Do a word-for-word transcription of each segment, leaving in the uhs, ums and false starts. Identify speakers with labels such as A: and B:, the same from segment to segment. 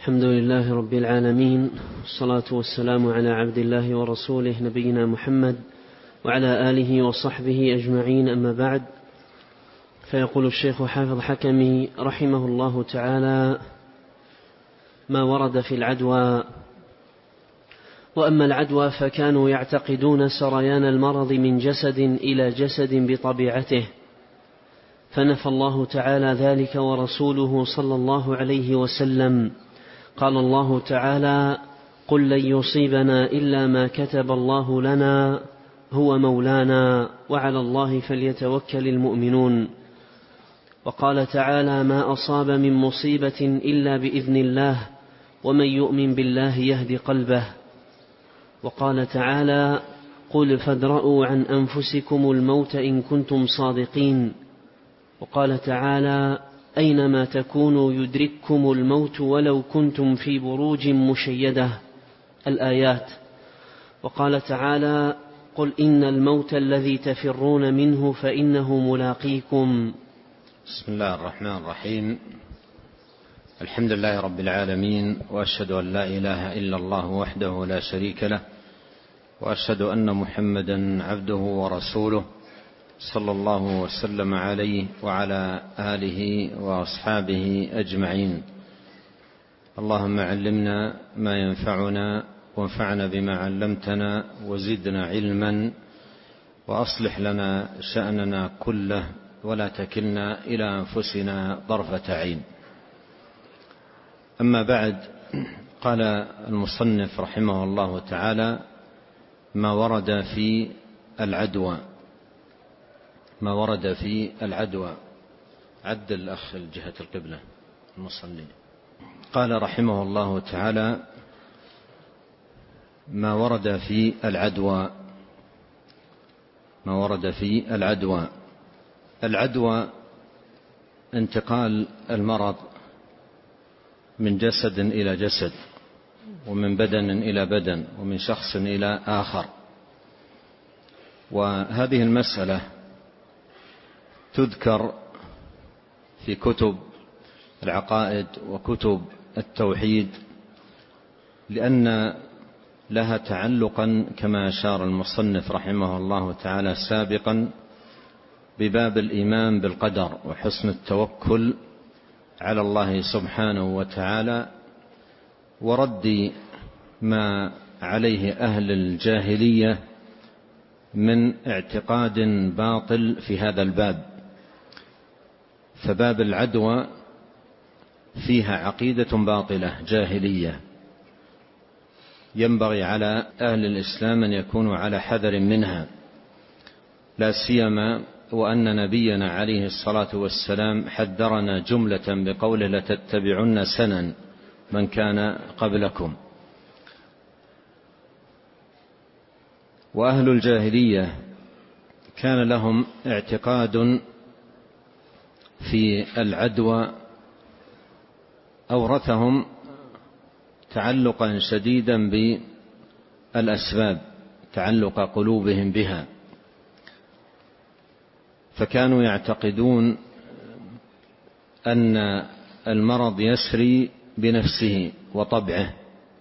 A: الحمد لله رب العالمين، والصلاة والسلام على عبد الله ورسوله نبينا محمد وعلى آله وصحبه أجمعين، أما بعد. فيقول الشيخ حافظ حكمي رحمه الله تعالى: ما ورد في العدوى. وأما العدوى فكانوا يعتقدون سريان المرض من جسد إلى جسد بطبيعته، فنفى الله تعالى ذلك ورسوله صلى الله عليه وسلم. قال الله تعالى: قل لن يصيبنا إلا ما كتب الله لنا هو مولانا وعلى الله فليتوكل المؤمنون. وقال تعالى: ما أصاب من مصيبة إلا بإذن الله ومن يؤمن بالله يهد قلبه. وقال تعالى: قل فادرءوا عن أنفسكم الموت إن كنتم صادقين. وقال تعالى: أينما تكونوا يدرككم الموت ولو كنتم في بروج مشيدة، الآيات. وقال تعالى: قل إن الموت الذي تفرون منه فإنه ملاقيكم.
B: بسم الله الرحمن الرحيم. الحمد لله رب العالمين، وأشهد أن لا إله إلا الله وحده لا شريك له، وأشهد أن محمدا عبده ورسوله صلى الله وسلم عليه وعلى آله وأصحابه أجمعين. اللهم علمنا ما ينفعنا وانفعنا بما علمتنا وزدنا علما، وأصلح لنا شأننا كله ولا تكلنا إلى أنفسنا طرفة عين. أما بعد، قال المصنف رحمه الله تعالى: ما ورد في العدوى. ما ورد في العدوى. عد الأخ جهة القبلة المصلي. قال رحمه الله تعالى: ما ورد في العدوى. ما ورد في العدوى. العدوى انتقال المرض من جسد إلى جسد، ومن بدن إلى بدن، ومن شخص إلى آخر. وهذه المسألة تذكر في كتب العقائد وكتب التوحيد، لأن لها تعلقا كما أشار المصنف رحمه الله تعالى سابقا بباب الإيمان بالقدر وحسن التوكل على الله سبحانه وتعالى، ورد ما عليه أهل الجاهلية من اعتقاد باطل في هذا الباب. فباب العدوى فيها عقيدة باطلة جاهلية، ينبغي على أهل الإسلام أن يكونوا على حذر منها، لا سيما وأن نبينا عليه الصلاة والسلام حذرنا جملة بقوله: لتتبعن سنن من كان قبلكم. وأهل الجاهلية كان لهم اعتقاد في العدوى أورثهم تعلقا شديدا بالأسباب، تعلق قلوبهم بها، فكانوا يعتقدون أن المرض يسري بنفسه وطبعه،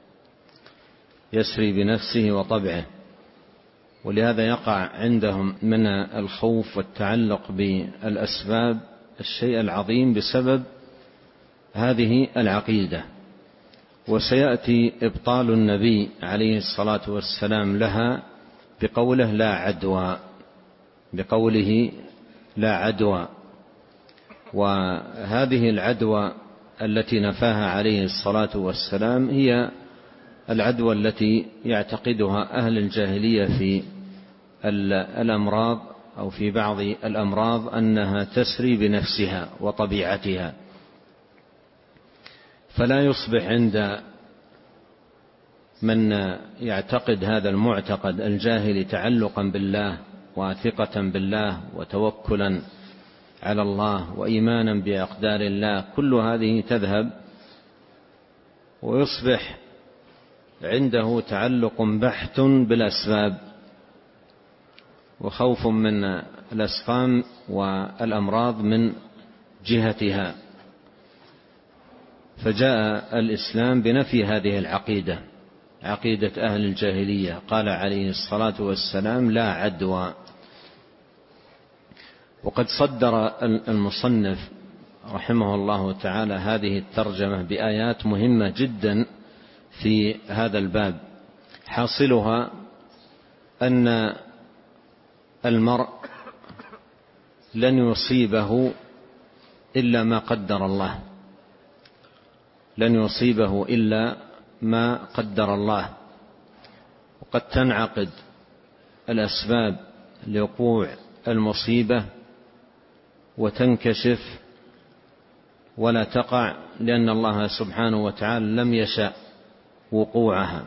B: يسري بنفسه وطبعه، ولهذا يقع عندهم من الخوف والتعلق بالأسباب الشيء العظيم بسبب هذه العقيدة. وسيأتي إبطال النبي عليه الصلاة والسلام لها بقوله: لا عدوى، بقوله لا عدوى. وهذه العدوى التي نفاها عليه الصلاة والسلام هي العدوى التي يعتقدها أهل الجاهلية في الأمراض أو في بعض الأمراض أنها تسري بنفسها وطبيعتها. فلا يصبح عند من يعتقد هذا المعتقد الجاهلي تعلقا بالله وثقة بالله وتوكلا على الله وإيمانا بأقدار الله، كل هذه تذهب، ويصبح عنده تعلق بحت بالأسباب وخوف من الأسقام والأمراض من جهتها. فجاء الإسلام بنفي هذه العقيدة، عقيدة أهل الجاهلية. قال عليه الصلاة والسلام: لا عدوى. وقد صدر المصنف رحمه الله تعالى هذه الترجمة بآيات مهمة جدا في هذا الباب، حاصلها أن المرء لن يصيبه إلا ما قدر الله، لن يصيبه إلا ما قدر الله. وقد تنعقد الأسباب لوقوع المصيبة وتنكشف ولا تقع لأن الله سبحانه وتعالى لم يشأ وقوعها.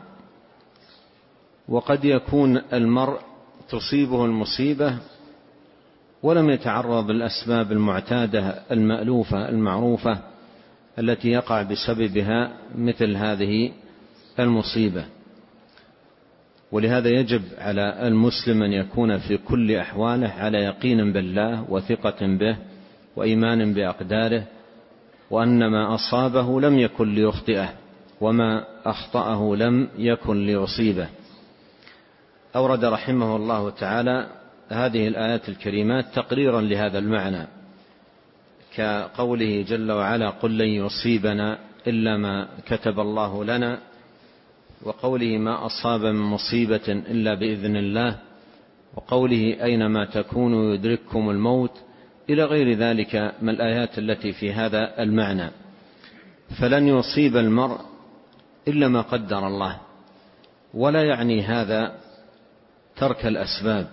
B: وقد يكون المرء تصيبه المصيبة ولم يتعرض للأسباب المعتادة المألوفة المعروفة التي يقع بسببها مثل هذه المصيبة. ولهذا يجب على المسلم أن يكون في كل أحواله على يقين بالله وثقة به وإيمان بأقداره، وأن ما أصابه لم يكن ليخطئه وما أخطأه لم يكن ليصيبه. أورد رحمه الله تعالى هذه الآيات الكريمات تقريرا لهذا المعنى، كقوله جل وعلا: قل لن يصيبنا إلا ما كتب الله لنا، وقوله: ما أصاب من مصيبة إلا بإذن الله، وقوله: أينما تكونوا يدرككم الموت، إلى غير ذلك من الآيات التي في هذا المعنى. فلن يصيب المرء إلا ما قدر الله، ولا يعني هذا ترك الأسباب،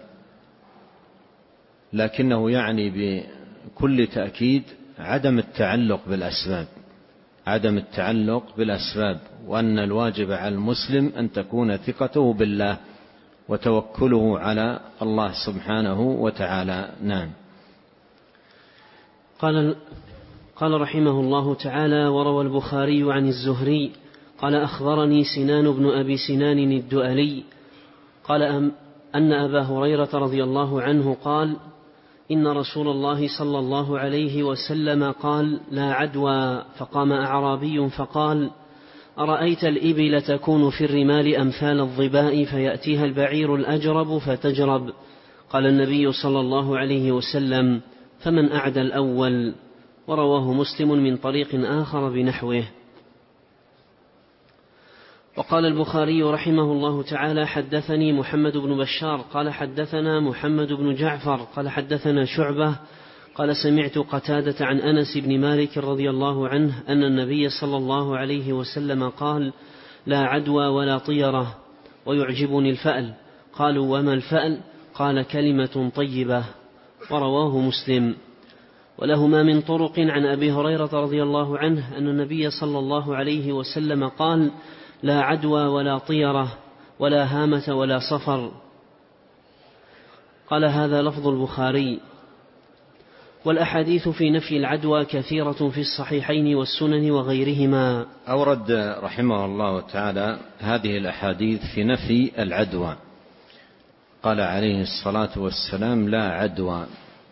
B: لكنه يعني بكل تأكيد عدم التعلق بالأسباب، عدم التعلق بالأسباب، وأن الواجب على المسلم أن تكون ثقته بالله وتوكله على الله سبحانه وتعالى. نعم.
A: قال قال رحمه الله تعالى: وروى البخاري عن الزهري قال: أخبرني سنان بن أبي سنان الدؤلي قال أن أبا هريرة رضي الله عنه قال: إن رسول الله صلى الله عليه وسلم قال: لا عدوى. فقام أعرابي فقال: أرأيت الإبل تكون في الرمال أمثال الظباء فيأتيها البعير الأجرب فتجرب؟ قال النبي صلى الله عليه وسلم: فمن أعدى الأول؟ ورواه مسلم من طريق آخر بنحوه. وقال البخاري رحمه الله تعالى: حدثني محمد بن بشار قال حدثنا محمد بن جعفر قال حدثنا شعبة قال سمعت قتادة عن أنس بن مالك رضي الله عنه أن النبي صلى الله عليه وسلم قال: لا عدوى ولا طيرة، ويعجبني الفأل. قالوا: وما الفأل؟ قال: كلمة طيبة. ورواه مسلم. ولهما من طرق عن أبي هريرة رضي الله عنه أن النبي صلى الله عليه وسلم قال: لا عدوى ولا طيرة ولا هامة ولا صفر. قال: هذا لفظ البخاري. والأحاديث في نفي العدوى كثيرة في الصحيحين والسنن وغيرهما.
B: أورد رحمه الله تعالى هذه الأحاديث في نفي العدوى. قال عليه الصلاة والسلام: لا عدوى.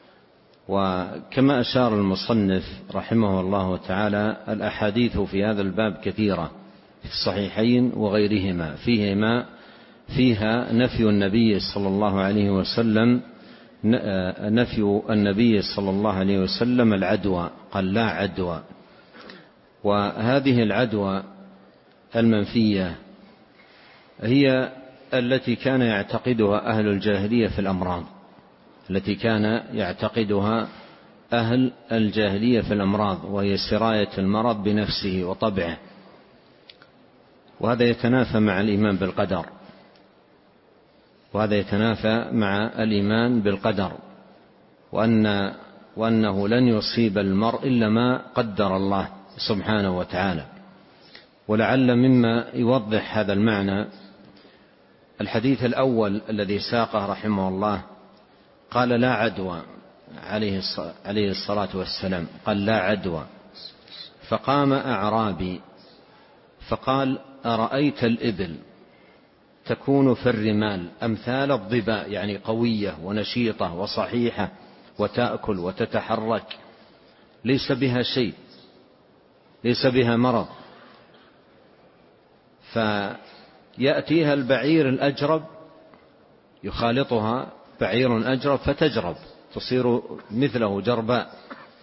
B: وكما أشار المصنف رحمه الله تعالى الأحاديث في هذا الباب كثيرة في الصحيحين وغيرهما، فيهما فيها نفي النبي صلى الله عليه وسلم نفي النبي صلى الله عليه وسلم العدوى، قال: لا عدوى. وهذه العدوى المنفية هي التي كان يعتقدها أهل الجاهلية في الأمراض، التي كان يعتقدها أهل الجاهلية في الأمراض، وهي سراية المرض بنفسه وطبعه. وهذا يتنافى مع الإيمان بالقدر، وهذا يتنافى مع الإيمان بالقدر، وأن وأنه لن يصيب المرء إلا ما قدر الله سبحانه وتعالى. ولعل مما يوضح هذا المعنى الحديث الأول الذي ساقه رحمه الله، قال: لا عدوى عليه الصلاة والسلام، قال: لا عدوى. فقام أعرابي فقال: أرأيت الإبل تكون في الرمال أمثال الظباء، يعني قوية ونشيطة وصحيحة وتأكل وتتحرك ليس بها شيء، ليس بها مرض، فيأتيها البعير الأجرب يخالطها بعير أجرب فتجرب تصير مثله جرباء.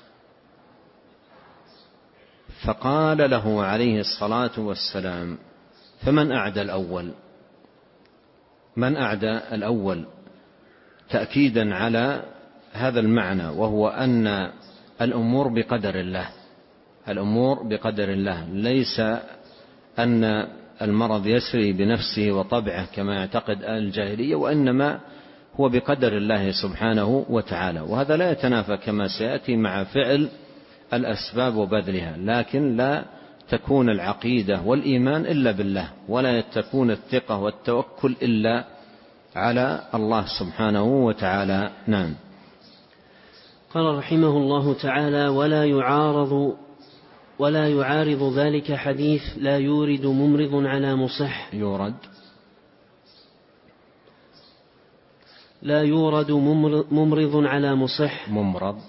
B: فقال له عليه الصلاة والسلام: فمن أعدى الأول؟ من أعدى الأول؟ تأكيدا على هذا المعنى، وهو أن الأمور بقدر الله، الأمور بقدر الله، ليس أن المرض يسري بنفسه وطبعه كما يعتقد أهل الجاهلية، وإنما هو بقدر الله سبحانه وتعالى. وهذا لا يتنافى كما سيأتي مع فعل الأسباب وبذلها، لكن لا تكون العقيدة والإيمان إلا بالله، ولا تكون الثقة والتوكل إلا على الله سبحانه وتعالى. نعم.
A: قال رحمه الله تعالى: ولا يعارض ولا يعارض ذلك حديث لا يورد ممرض على مصح.
B: يورد
A: لا يورد ممرض على مصح.
B: ممرض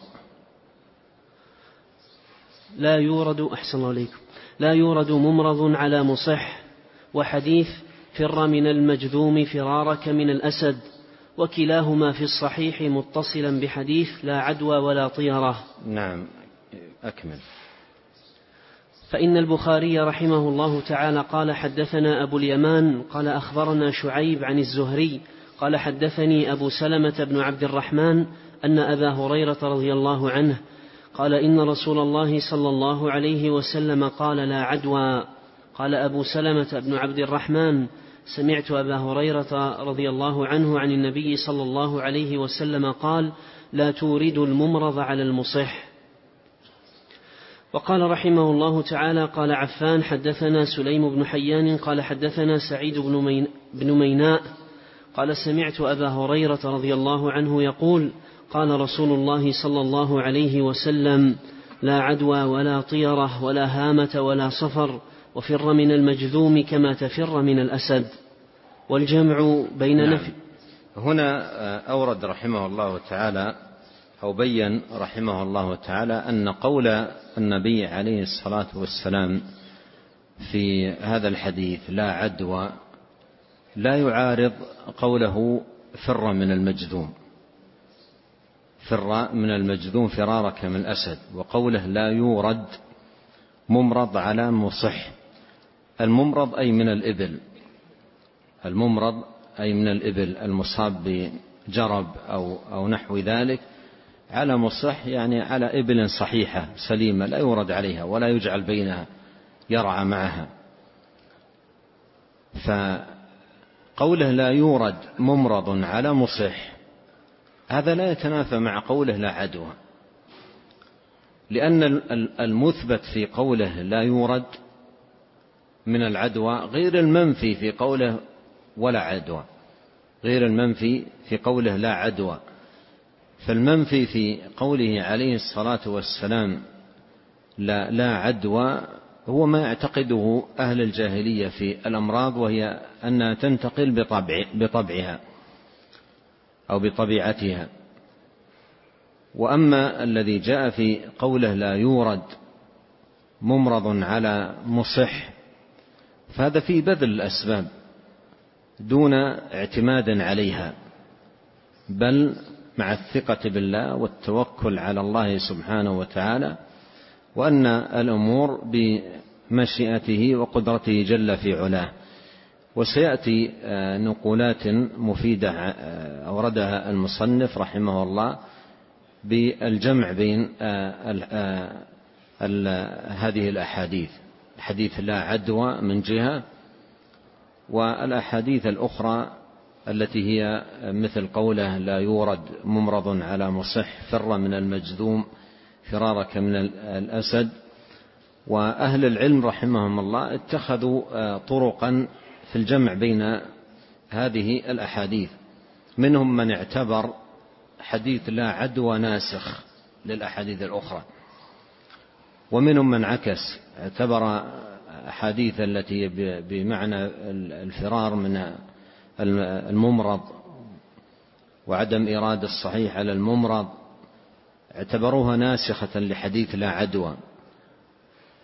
A: لا يورد أحسن الله عليكم لا يورد ممرض على مصح، وحديث فر من المجذوم فرارك من الأسد، وكلاهما في الصحيح متصلا بحديث لا عدوى ولا طيرة.
B: نعم. أكمل.
A: فإن البخاري رحمه الله تعالى قال: حدثنا أبو اليمان قال أخبرنا شعيب عن الزهري قال حدثني أبو سلمة بن عبد الرحمن أن أبا هريرة رضي الله عنه قال: إن رسول الله صلى الله عليه وسلم قال: لا عدوى. قال أبو سلمة بن عبد الرحمن: سمعت أبا هريرة رضي الله عنه عن النبي صلى الله عليه وسلم قال: لا تورد الممرض على المصح. وقال رحمه الله تعالى: قال عفان: حدثنا سليم بن حيان قال حدثنا سعيد بن ميناء قال: سمعت أبا هريرة رضي الله عنه يقول: قال رسول الله صلى الله عليه وسلم: لا عدوى ولا طيرة ولا هامة ولا صفر، وفر من المجذوم كما تفر من الأسد. والجمع بين
B: نعم.
A: نفي.
B: هنا أورد رحمه الله تعالى أو بين رحمه الله تعالى أن قول النبي عليه الصلاة والسلام في هذا الحديث لا عدوى لا يعارض قوله فر من المجذوم، فر من المجذوم فرارك من الأسد، وقوله لا يورد ممرض على مصح. الممرض أي من الإبل، الممرض أي من الإبل المصاب بجرب أو, أو نحو ذلك على مصح، يعني على إبل صحيحة سليمة لا يورد عليها ولا يجعل بينها يرعى معها. فقوله لا يورد ممرض على مصح هذا لا يتنافى مع قوله لا عدوى، لأن المثبت في قوله لا يورد من العدوى غير المنفي في قوله ولا عدوى، غير المنفي في قوله لا عدوى. فالمنفي في قوله عليه الصلاة والسلام لا, لا عدوى هو ما يعتقده أهل الجاهلية في الأمراض، وهي أنها تنتقل بطبع بطبعها أو بطبيعتها. وأما الذي جاء في قوله لا يورد ممرض على مصح فهذا فيه بذل الأسباب دون اعتماد عليها، بل مع الثقة بالله والتوكل على الله سبحانه وتعالى، وأن الأمور بمشيئته وقدرته جل في علاه. وسيأتي نقولات مفيدة أوردها المصنف رحمه الله بالجمع بين هذه الأحاديث، حديث لا عدوى من جهة، والأحاديث الأخرى التي هي مثل قوله لا يورد ممرض على مصح، فر من المجذوم فرارك من الأسد. وأهل العلم رحمهم الله اتخذوا طرقا في الجمع بين هذه الأحاديث، منهم من اعتبر حديث لا عدوى ناسخ للأحاديث الأخرى، ومنهم من عكس اعتبر أحاديث التي بمعنى الفرار من الممرض وعدم إرادة الصحيح على الممرض اعتبروها ناسخة لحديث لا عدوى،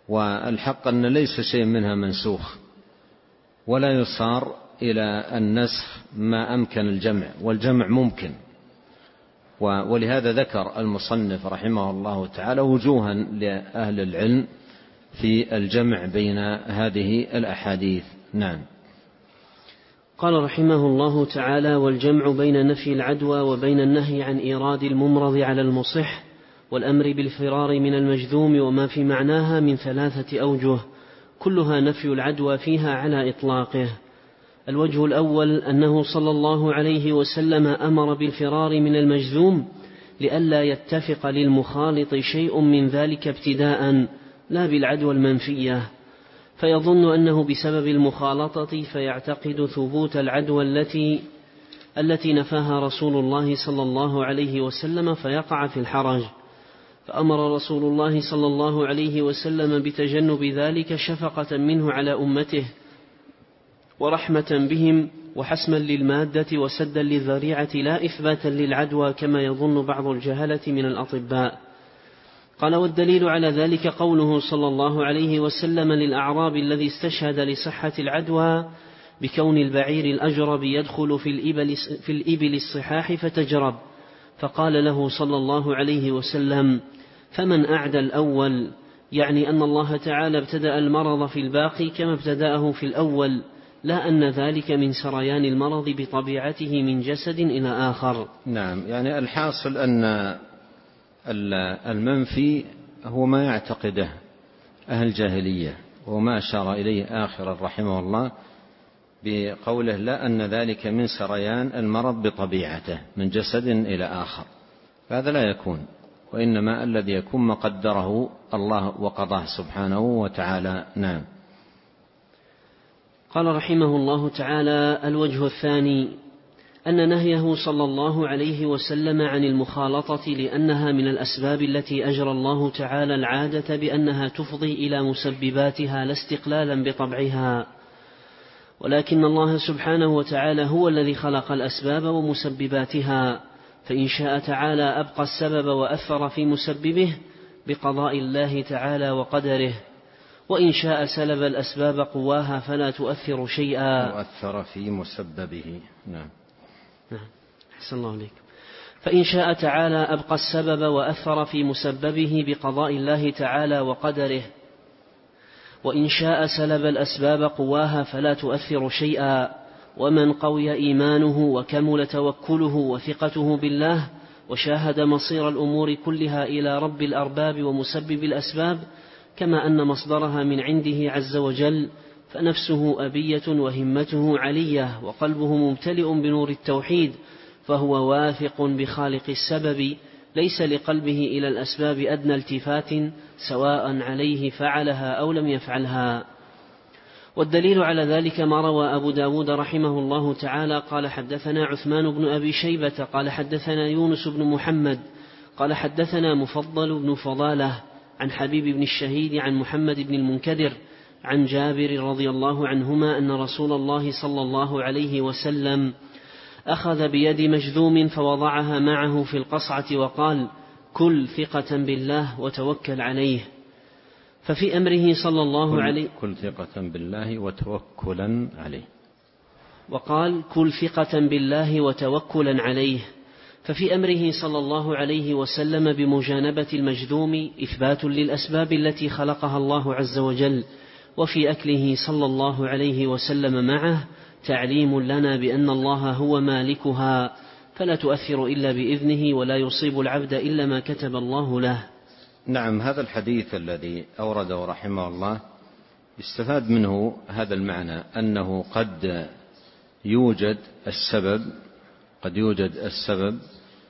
B: والحق أن ليس شيء منها منسوخ، ولا يصار إلى النسخ ما أمكن الجمع، والجمع ممكن. ولهذا ذكر المصنف رحمه الله تعالى وجوها لأهل العلم في الجمع بين هذه الأحاديث. نعم.
A: قال رحمه الله تعالى: والجمع بين نفي العدوى وبين النهي عن إيراد الممرض على المصح والأمر بالفرار من المجذوم وما في معناها من ثلاثة أوجه كلها نفي العدوى فيها على إطلاقه. الوجه الأول أنه صلى الله عليه وسلم أمر بالفرار من المجذوم لئلا يتفق للمخالط شيء من ذلك ابتداء، لا بالعدوى المنفية، فيظن أنه بسبب المخالطة فيعتقد ثبوت العدوى التي التي نفاها رسول الله صلى الله عليه وسلم فيقع في الحرج، فأمر رسول الله صلى الله عليه وسلم بتجنب ذلك شفقة منه على أمته ورحمة بهم وحسما للمادة وسدا للذريعة، لا إثباتا للعدوى كما يظن بعض الجهلة من الأطباء. قال: والدليل على ذلك قوله صلى الله عليه وسلم للأعراب الذي استشهد لصحة العدوى بكون البعير الأجرب يدخل في الإبل, في الإبل الصحاح فتجرب، فقال له صلى الله عليه وسلم: فمن أعدى الأول، يعني أن الله تعالى ابتدأ المرض في الباقي كما ابتدأه في الأول، لا أن ذلك من سريان المرض بطبيعته من جسد إلى آخر.
B: نعم، يعني الحاصل أن المنفي هو ما يعتقده أهل الجاهلية، وما أشار إليه آخر رحمه الله بقوله لا أن ذلك من سريان المرض بطبيعته من جسد إلى آخر، هذا لا يكون، وإنما الذي يكون ما قدره الله وقضاه سبحانه وتعالى. نعم.
A: قال رحمه الله تعالى: الوجه الثاني أن نهيه صلى الله عليه وسلم عن المخالطة لأنها من الأسباب التي أجرى الله تعالى العادة بأنها تفضي إلى مسبباتها لا استقلالا بطبعها، ولكن الله سبحانه وتعالى هو الذي خلق الأسباب ومسبباتها، فإن شاء تعالى أبقى السبب وأثر في مسببه بقضاء الله تعالى وقدره، وإن شاء سلب الأسباب قواها فلا تؤثر شيئا
B: وأثر في مسببه. نعم.
A: نعم. أحسن الله عليك. فإن شاء تعالى أبقى السبب وأثر في مسببه بقضاء الله تعالى وقدره، وإن شاء سلب الأسباب قواها فلا تؤثر شيئا. ومن قوي إيمانه وكمل توكله وثقته بالله وشاهد مصير الأمور كلها إلى رب الأرباب ومسبب الأسباب كما أن مصدرها من عنده عز وجل، فنفسه أبية وهمته علية وقلبه ممتلئ بنور التوحيد، فهو واثق بخالق السبب، ليس لقلبه إلى الأسباب أدنى التفات سواء عليه فعلها أو لم يفعلها. والدليل على ذلك ما روى أبو داود رحمه الله تعالى قال: حدثنا عثمان بن أبي شيبة قال حدثنا يونس بن محمد قال حدثنا مفضل بن فضالة عن حبيب بن الشهيد عن محمد بن المنكدر عن جابر رضي الله عنهما أن رسول الله صلى الله عليه وسلم أخذ بيد مجذوم فوضعها معه في القصعة وقال: كل ثقة بالله وتوكل عليه. ففي أمره صلى الله عليه
B: كل ثقة بالله وتوكلا عليه
A: وقال كل ثقة بالله وتوكلا عليه. ففي أمره صلى الله عليه وسلم بمجانبة المجذوم إثبات للأسباب التي خلقها الله عز وجل، وفي أكله صلى الله عليه وسلم معه تعليم لنا بأن الله هو مالكها، فلا تؤثر إلا بإذنه ولا يصيب العبد إلا ما كتب الله له.
B: نعم، هذا الحديث الذي أورده رحمه الله يستفاد منه هذا المعنى، أنه قد يوجد السبب قد يوجد السبب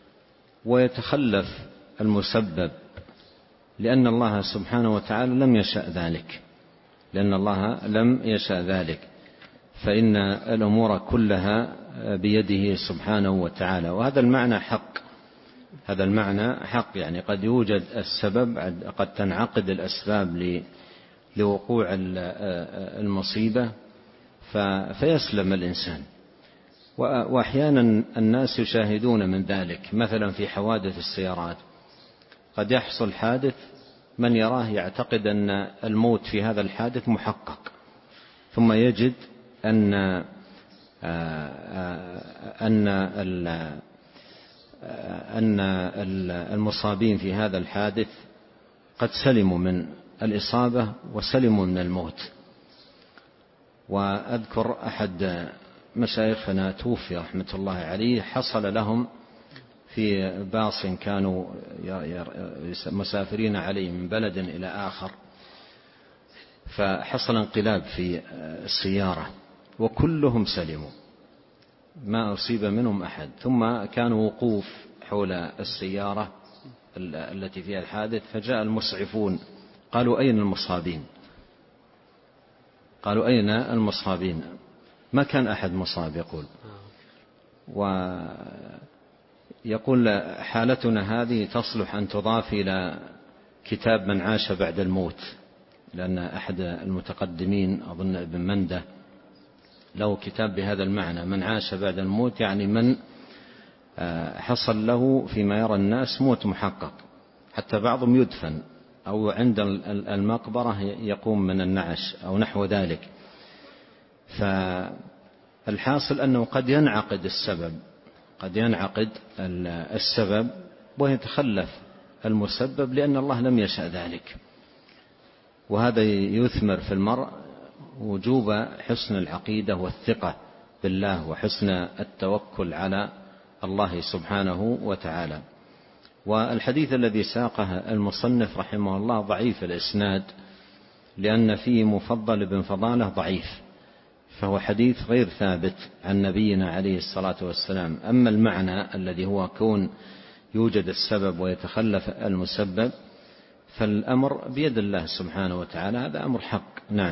B: ويتخلف المسبب، لأن الله سبحانه وتعالى لم يشأ ذلك لأن الله لم يشأ ذلك فإن الأمور كلها بيده سبحانه وتعالى. وهذا المعنى حق هذا المعنى حق يعني قد يوجد السبب، قد تنعقد الأسباب لوقوع المصيبة فيسلم الإنسان. وأحيانا الناس يشاهدون من ذلك، مثلا في حوادث السيارات قد يحصل حادث من يراه يعتقد أن الموت في هذا الحادث محقق، ثم يجد أن أن أن المصابين في هذا الحادث قد سلموا من الإصابة وسلموا من الموت. وأذكر أحد مشايخنا توفي رحمة الله عليه، حصل لهم في باص كانوا مسافرين عليه من بلد إلى آخر، فحصل انقلاب في السيارة وكلهم سلموا، ما أصيب منهم أحد. ثم كانوا وقوف حول السيارة التي فيها الحادث، فجاء المسعفون قالوا أين المصابين؟ قالوا أين المصابين؟ ما كان أحد مصاب يقول. ويقول حالتنا هذه تصلح أن تضاف إلى كتاب من عاش بعد الموت، لأن أحد المتقدمين أظن ابن منده له كتاب بهذا المعنى، من عاش بعد الموت، يعني من حصل له فيما يرى الناس موت محقق، حتى بعضهم يدفن أو عند المقبرة يقوم من النعش أو نحو ذلك. فالحاصل أنه قد ينعقد السبب قد ينعقد السبب ويتخلف المسبب لأن الله لم يشأ ذلك، وهذا يثمر في المرء وجوب حسن العقيدة والثقة بالله وحسن التوكل على الله سبحانه وتعالى. والحديث الذي ساقه المصنف رحمه الله ضعيف الإسناد، لأن فيه مفضل بن فضالة ضعيف، فهو حديث غير ثابت عن نبينا عليه الصلاة والسلام. أما المعنى الذي هو كون يوجد السبب ويتخلف المسبب فالأمر بيد الله سبحانه وتعالى، هذا أمر حق. نعم.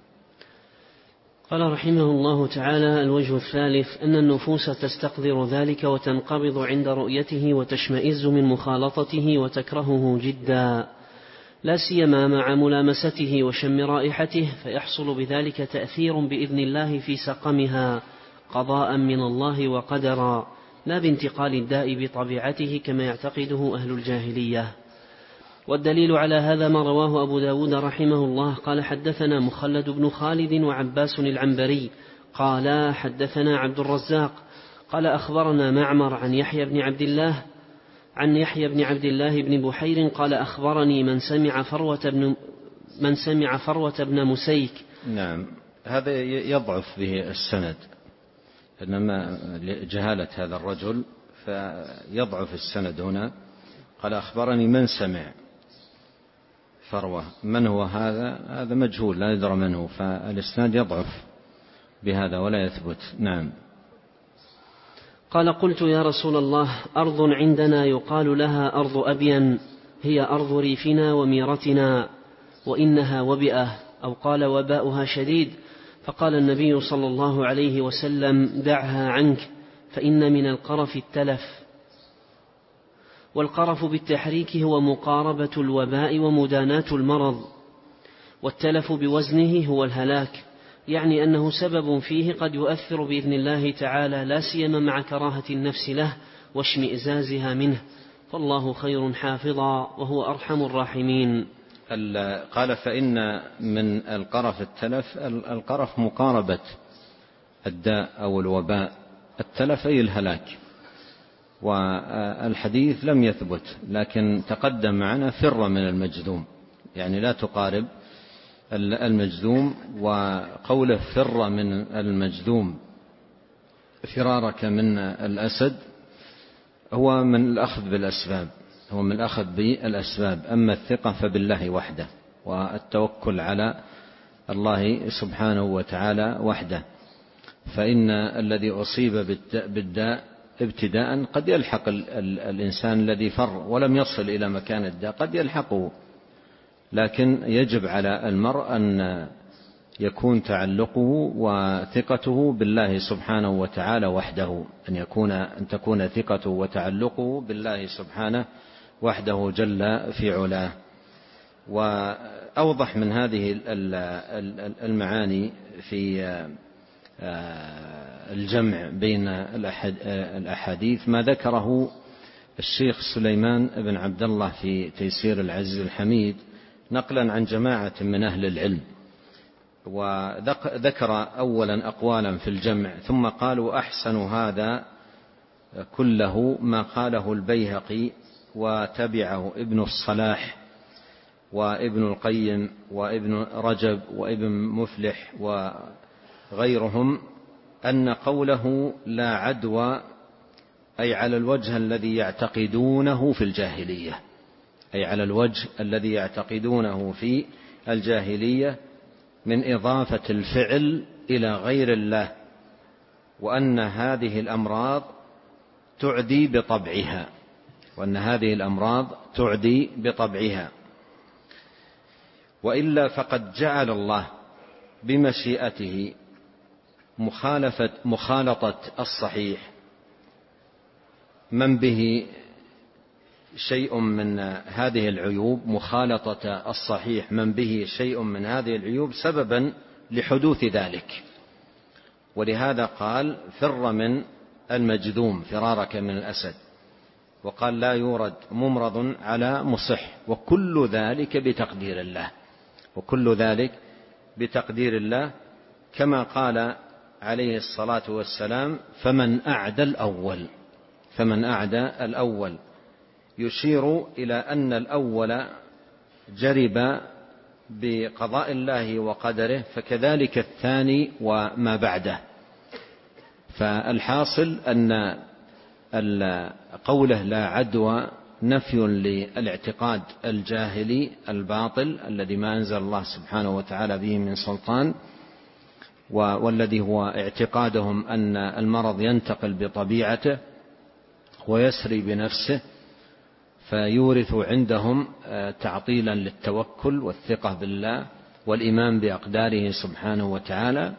A: قال رحمه الله تعالى: الوجه الثالث أن النفوس تستقدر ذلك وتنقبض عند رؤيته وتشمئز من مخالطته وتكرهه جدا، لا سيما مع ملامسته وشم رائحته، فيحصل بذلك تأثير بإذن الله في سقمها قضاء من الله وقدرا، لا بانتقال الداء بطبيعته كما يعتقده أهل الجاهلية. والدليل على هذا ما رواه أبو داود رحمه الله قال: حدثنا مخلد بن خالد وعباس العنبري قال حدثنا عبد الرزاق قال أخبرنا معمر عن يحيى بن عبد الله عن يحيى بن عبد الله بن بحير قال أخبرني من سمع فروة بن من سمع فروة بن مسيك.
B: نعم، هذا يضعف به السند، إنما جهالة هذا الرجل فيضعف السند هنا. قال أخبرني من سمع فروة، من هو هذا؟ هذا مجهول لا يدرى من هو، فالإسناد يضعف بهذا ولا يثبت. نعم.
A: قال: قلت يا رسول الله، أرض عندنا يقال لها أرض أبين، هي أرض ريفنا وميرتنا، وإنها وبئة، أو قال وباؤها شديد. فقال النبي صلى الله عليه وسلم: دعها عنك، فإن من القرف التلف. والقرف بالتحريك هو مقاربة الوباء ومداناة المرض، والتلف بوزنه هو الهلاك، يعني أنه سبب فيه قد يؤثر بإذن الله تعالى، لا سيما مع كراهة النفس له واشمئزازها منه، فالله خير حافظا وهو أرحم الراحمين.
B: قال: فإن من القرف التلف. القرف مقاربة الداء أو الوباء، التلف أي الهلاك. والحديث لم يثبت، لكن تقدم معنا فر من المجذوم، يعني لا تقارب المجذوم. وقوله فر من المجذوم فرارك من الأسد هو من الأخذ بالأسباب هو من الأخذ بالأسباب أما الثقة فبالله وحده، والتوكل على الله سبحانه وتعالى وحده. فإن الذي أصيب بالداء ابتداء قد يلحق الإنسان الذي فر ولم يصل إلى مكان الداء، قد يلحقه، لكن يجب على المرء أن يكون تعلقه وثقته بالله سبحانه وتعالى وحده، أن يكون أن تكون ثقته وتعلقه بالله سبحانه وحده جل في علاه. وأوضح من هذه المعاني في الجمع بين الأحاديث ما ذكره الشيخ سليمان بن عبد الله في تيسير العزيز الحميد نقلا عن جماعة من أهل العلم، وذكر أولا أقوالا في الجمع، ثم قالوا أحسن هذا كله ما قاله البيهقي وتبعه ابن الصلاح وابن القيم وابن رجب وابن مفلح وغيرهم، أن قوله لا عدوى أي على الوجه الذي يعتقدونه في الجاهلية، أي على الوجه الذي يعتقدونه في الجاهلية من إضافة الفعل إلى غير الله، وأن هذه الأمراض تعدي بطبعها وأن هذه الأمراض تعدي بطبعها وإلا فقد جعل الله بمشيئته مخالفة مخالطة الصحيح من به شيء من هذه العيوب، مخالطة الصحيح من به شيء من هذه العيوب سببا لحدوث ذلك. ولهذا قال فر من المجذوم فرارك من الأسد، وقال لا يورد ممرض على مصح، وكل ذلك بتقدير الله، وكل ذلك بتقدير الله، كما قال عليه الصلاة والسلام فمن أعدى الأول، فمن أعدى الأول، يشير إلى أن الأول جرب بقضاء الله وقدره، فكذلك الثاني وما بعده. فالحاصل أن قوله لا عدوى نفي للاعتقاد الجاهلي الباطل الذي ما أنزل الله سبحانه وتعالى به من سلطان، والذي هو اعتقادهم أن المرض ينتقل بطبيعته ويسري بنفسه، فيورث عندهم تعطيلا للتوكل والثقة بالله والإيمان بأقداره سبحانه وتعالى،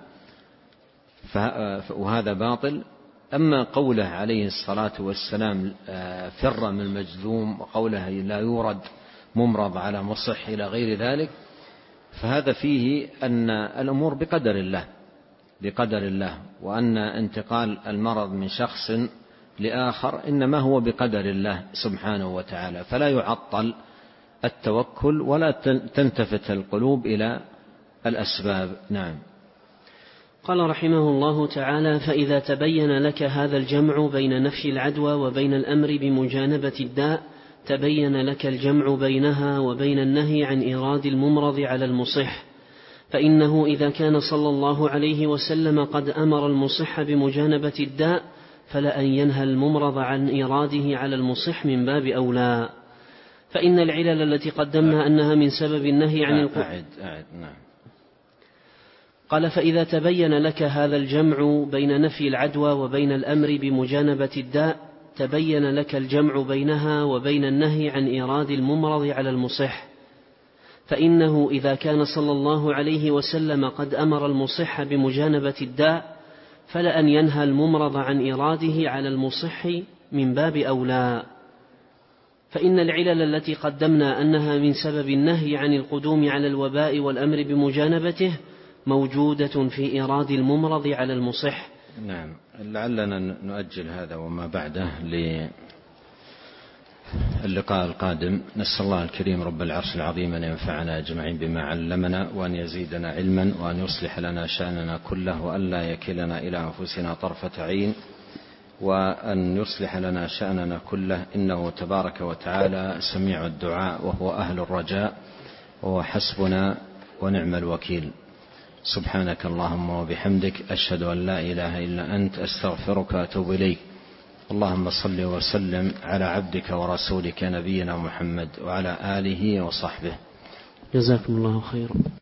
B: وهذا باطل. أما قوله عليه الصلاة والسلام فر من المجذوم، وقوله لا يورد ممرض على مصح إلى غير ذلك، فهذا فيه أن الأمور بقدر الله بقدر الله وأن انتقال المرض من شخص لآخر إنما هو بقدر الله سبحانه وتعالى، فلا يعطل التوكل ولا تنتفت القلوب إلى الأسباب. نعم.
A: قال رحمه الله تعالى فإذا تبين لك هذا الجمع بين نفي العدوى وبين الأمر بمجانبة الداء تبين لك الجمع بينها وبين النهي عن إيراد الممرض على المصح، فإنه إذا كان صلى الله عليه وسلم قد أمر المصح بمجانبة الداء فلأن ينهى الممرض عن إيراده على المصح من باب أولى، فإن العلل التي قدمنا أنها من سبب النهي عن القرآن.
B: نعم.
A: قال فإذا تبين لك هذا الجمع بين نفي العدوى وبين الأمر بمجانبة الداء تبين لك الجمع بينها وبين النهي عن إيراد الممرض على المصح، فإنه إذا كان صلى الله عليه وسلم قد أمر المصح بمجانبة الداء فلأن ينهى الممرض عن إيراده على المصح من باب أولى، فإن العلل التي قدمنا أنها من سبب النهي عن القدوم على الوباء والأمر بمجانبته موجودة في إيراد الممرض على المصح.
B: نعم. لعلنا نؤجل هذا وما بعده للقاء القادم. نسأل الله الكريم رب العرش العظيم أن ينفعنا أجمعين بما علمنا، وأن يزيدنا علما، وأن يصلح لنا شأننا كله، وأن لا يكلنا إلى أنفسنا طرفة عين، وأن يصلح لنا شأننا كله، إنه تبارك وتعالى سميع الدعاء وهو أهل الرجاء وهو حسبنا ونعم الوكيل. سبحانك اللهم وبحمدك أشهد أن لا إله إلا أنت أستغفرك وأتوب إليك. اللهم صل وسلم على عبدك ورسولك نبينا محمد وعلى آله وصحبه.
A: جزاكم الله خيرا.